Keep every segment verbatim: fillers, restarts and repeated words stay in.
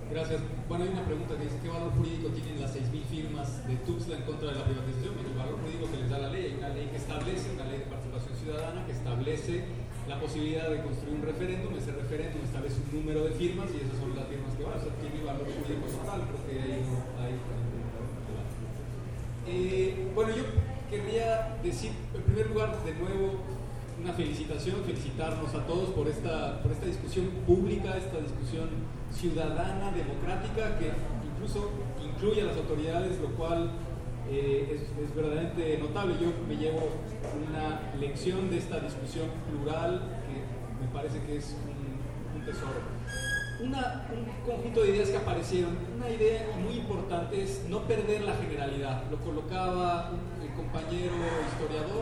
Gracias. Bueno, hay una pregunta que dice: ¿qué valor jurídico tienen las seis mil firmas de Tuxtla en contra de la privatización? Bueno, el valor jurídico que les da la ley. Hay una ley que establece, una ley de participación ciudadana que establece la posibilidad de construir un referéndum. Ese referéndum establece un número de firmas y esas son las firmas que van. O sea, tiene valor jurídico total, porque ahí no hay... Eh, bueno, yo querría decir, en primer lugar, de nuevo, una felicitación, felicitarnos a todos por esta, por esta discusión pública, esta discusión ciudadana, democrática, que incluso incluye a las autoridades, lo cual eh, es, es verdaderamente notable. Yo me llevo una lección de esta discusión plural que me parece que es un, un tesoro. Una, un conjunto de ideas que aparecieron. Una idea muy importante es no perder la generalidad. Lo colocaba el compañero historiador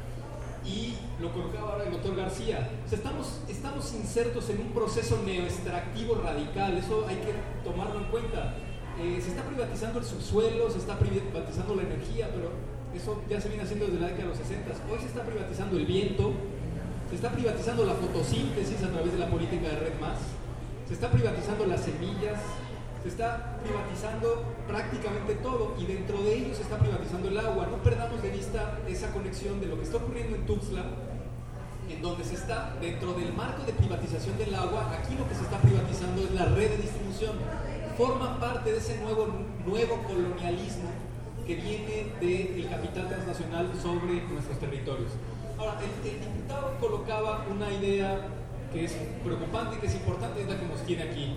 y lo colocaba ahora el doctor García. O sea, estamos, estamos insertos en un proceso neoextractivo radical. Eso hay que tomarlo en cuenta. Eh, se está privatizando el subsuelo, se está privatizando la energía, pero eso ya se viene haciendo desde la década de los sesenta. Hoy se está privatizando el viento, se está privatizando la fotosíntesis a través de la política de Red Más. Se está privatizando las semillas, se está privatizando prácticamente todo, y dentro de ello se está privatizando el agua. No perdamos de vista esa conexión de lo que está ocurriendo en Tuxtla, en donde se está, dentro del marco de privatización del agua, aquí lo que se está privatizando es la red de distribución. Forma parte de ese nuevo, nuevo colonialismo que viene del capital transnacional sobre nuestros territorios. Ahora, el, el diputado colocaba una idea que es preocupante y que es importante, es la que nos tiene aquí.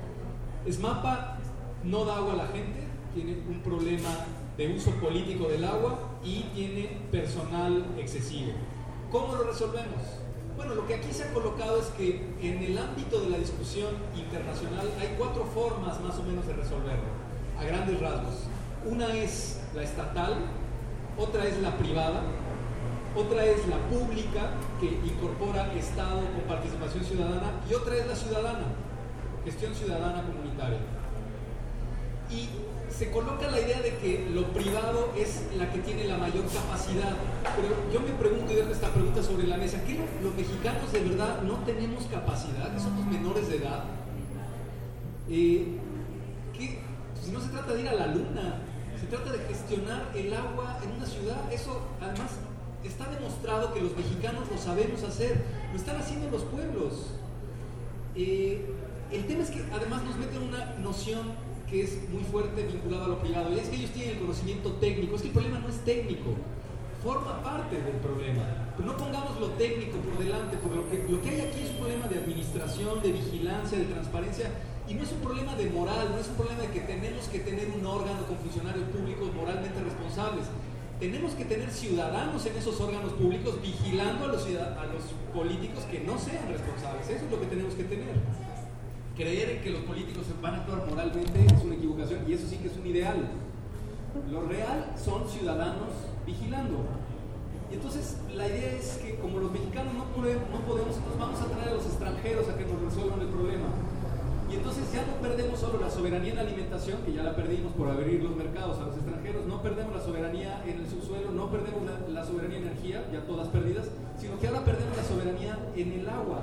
SMAPA no da agua a la gente, tiene un problema de uso político del agua y tiene personal excesivo. ¿Cómo lo resolvemos? Bueno, lo que aquí se ha colocado es que en el ámbito de la discusión internacional hay cuatro formas más o menos de resolverlo, a grandes rasgos. Una es la estatal, otra es la privada, otra es la pública, que incorpora Estado con participación ciudadana, y otra es la ciudadana, gestión ciudadana comunitaria. Y se coloca la idea de que lo privado es la que tiene la mayor capacidad, pero yo me pregunto, y dejo esta pregunta sobre la mesa: ¿qué los mexicanos de verdad no tenemos capacidad? ¿Que somos menores de edad? Eh, ¿qué? Si no se trata de ir a la luna, se trata de gestionar el agua en una ciudad. Eso además está demostrado que los mexicanos lo sabemos hacer, lo están haciendo los pueblos. Eh, el tema es que además nos meten una noción que es muy fuerte vinculada a lo privado, y es que ellos tienen el conocimiento técnico. Es que el problema no es técnico, forma parte del problema, pero no pongamos lo técnico por delante, porque lo que, lo que hay aquí es un problema de administración, de vigilancia, de transparencia, y no es un problema de moral, no es un problema de que tenemos que tener un órgano con funcionarios públicos moralmente responsables. Tenemos que tener ciudadanos en esos órganos públicos vigilando a los, a los políticos que no sean responsables. Eso es lo que tenemos que tener. Creer en que los políticos van a actuar moralmente es una equivocación, y eso sí que es un ideal. Lo real son ciudadanos vigilando. Y entonces la idea es que como los mexicanos no podemos, no podemos entonces vamos a traer a los extranjeros a que nos resuelvan el problema. Y entonces ya no perdemos solo la soberanía en la alimentación, que ya la perdimos por abrir los mercados a los extranjeros, no perdemos la soberanía en el subsuelo, no perdemos la, la soberanía en energía, ya todas perdidas, sino que ahora perdemos la soberanía en el agua.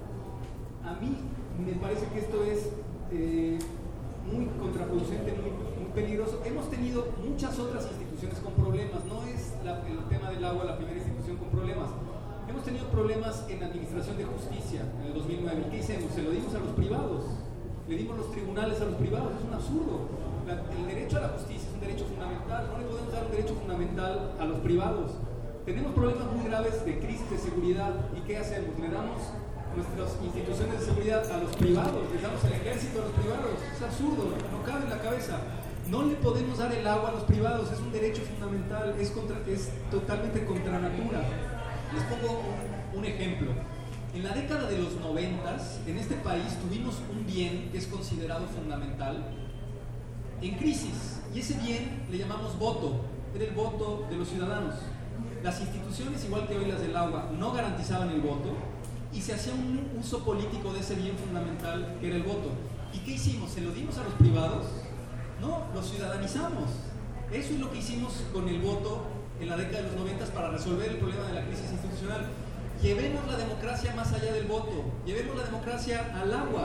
A mí me parece que esto es eh, muy contraproducente, muy, muy peligroso. Hemos tenido muchas otras instituciones con problemas, no es la, el tema del agua la primera institución con problemas. Hemos tenido problemas en administración de justicia en el dos mil nueve. ¿Qué hicimos? Se lo dimos a los privados. Le dimos los tribunales a los privados. Es un absurdo. La, el derecho a la justicia es un derecho fundamental. No le podemos dar un derecho fundamental a los privados. Tenemos problemas muy graves de crisis de seguridad. ¿Y qué hacemos? Le damos nuestras instituciones de seguridad a los privados. Les damos el ejército a los privados. Es absurdo. No cabe en la cabeza. No le podemos dar el agua a los privados. Es un derecho fundamental. Es, contra, es totalmente contra natura. Les pongo un, un ejemplo. En la década de los noventas, en este país tuvimos un bien que es considerado fundamental en crisis, y ese bien le llamamos voto. Era el voto de los ciudadanos. Las instituciones, igual que hoy las del agua, no garantizaban el voto, y se hacía un uso político de ese bien fundamental que era el voto. ¿Y qué hicimos? ¿Se lo dimos a los privados? No, lo ciudadanizamos. Eso es lo que hicimos con el voto en la década de los noventas para resolver el problema de la crisis institucional. Llevemos la democracia más allá del voto, llevemos la democracia al agua.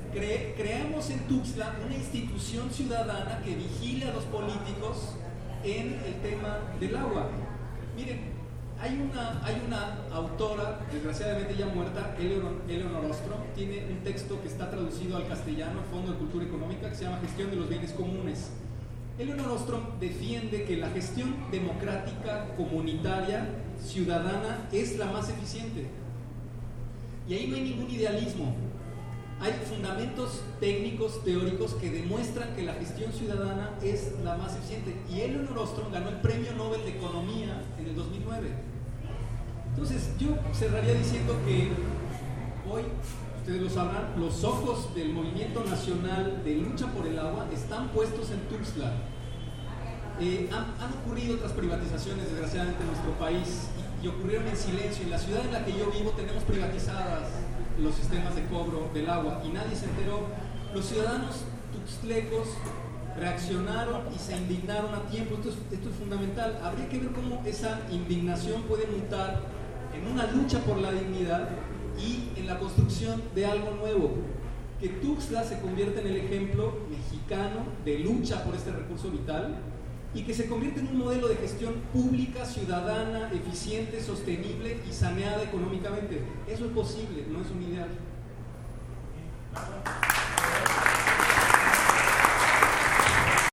Cre creamos en Tuxtla una institución ciudadana que vigile a los políticos en el tema del agua. Miren, hay una, hay una autora, desgraciadamente ya muerta, Eleonor, Eleonor Ostrom, tiene un texto que está traducido al castellano, Fondo de Cultura Económica, que se llama Gestión de los Bienes Comunes. Eleonor Ostrom defiende que la gestión democrática, comunitaria, ciudadana es la más eficiente. Y ahí no hay ningún idealismo. Hay fundamentos técnicos, teóricos que demuestran que la gestión ciudadana es la más eficiente. Y Eleonor Ostrom ganó el Premio Nobel de Economía en el dos mil nueve. Entonces, yo cerraría diciendo que hoy, ustedes lo sabrán, los ojos del movimiento nacional de lucha por el agua están puestos en Tuxtla. Eh, han, han ocurrido otras privatizaciones, desgraciadamente, en nuestro país y, y ocurrieron en silencio. En la ciudad en la que yo vivo tenemos privatizadas los sistemas de cobro del agua y nadie se enteró. Los ciudadanos tuxtlecos reaccionaron y se indignaron a tiempo. Esto es, esto es fundamental. Habría que ver cómo esa indignación puede mutar en una lucha por la dignidad y en la construcción de algo nuevo. Que Tuxtla se convierta en el ejemplo mexicano de lucha por este recurso vital y que se convierta en un modelo de gestión pública, ciudadana, eficiente, sostenible y saneada económicamente. Eso es posible, no es un ideal.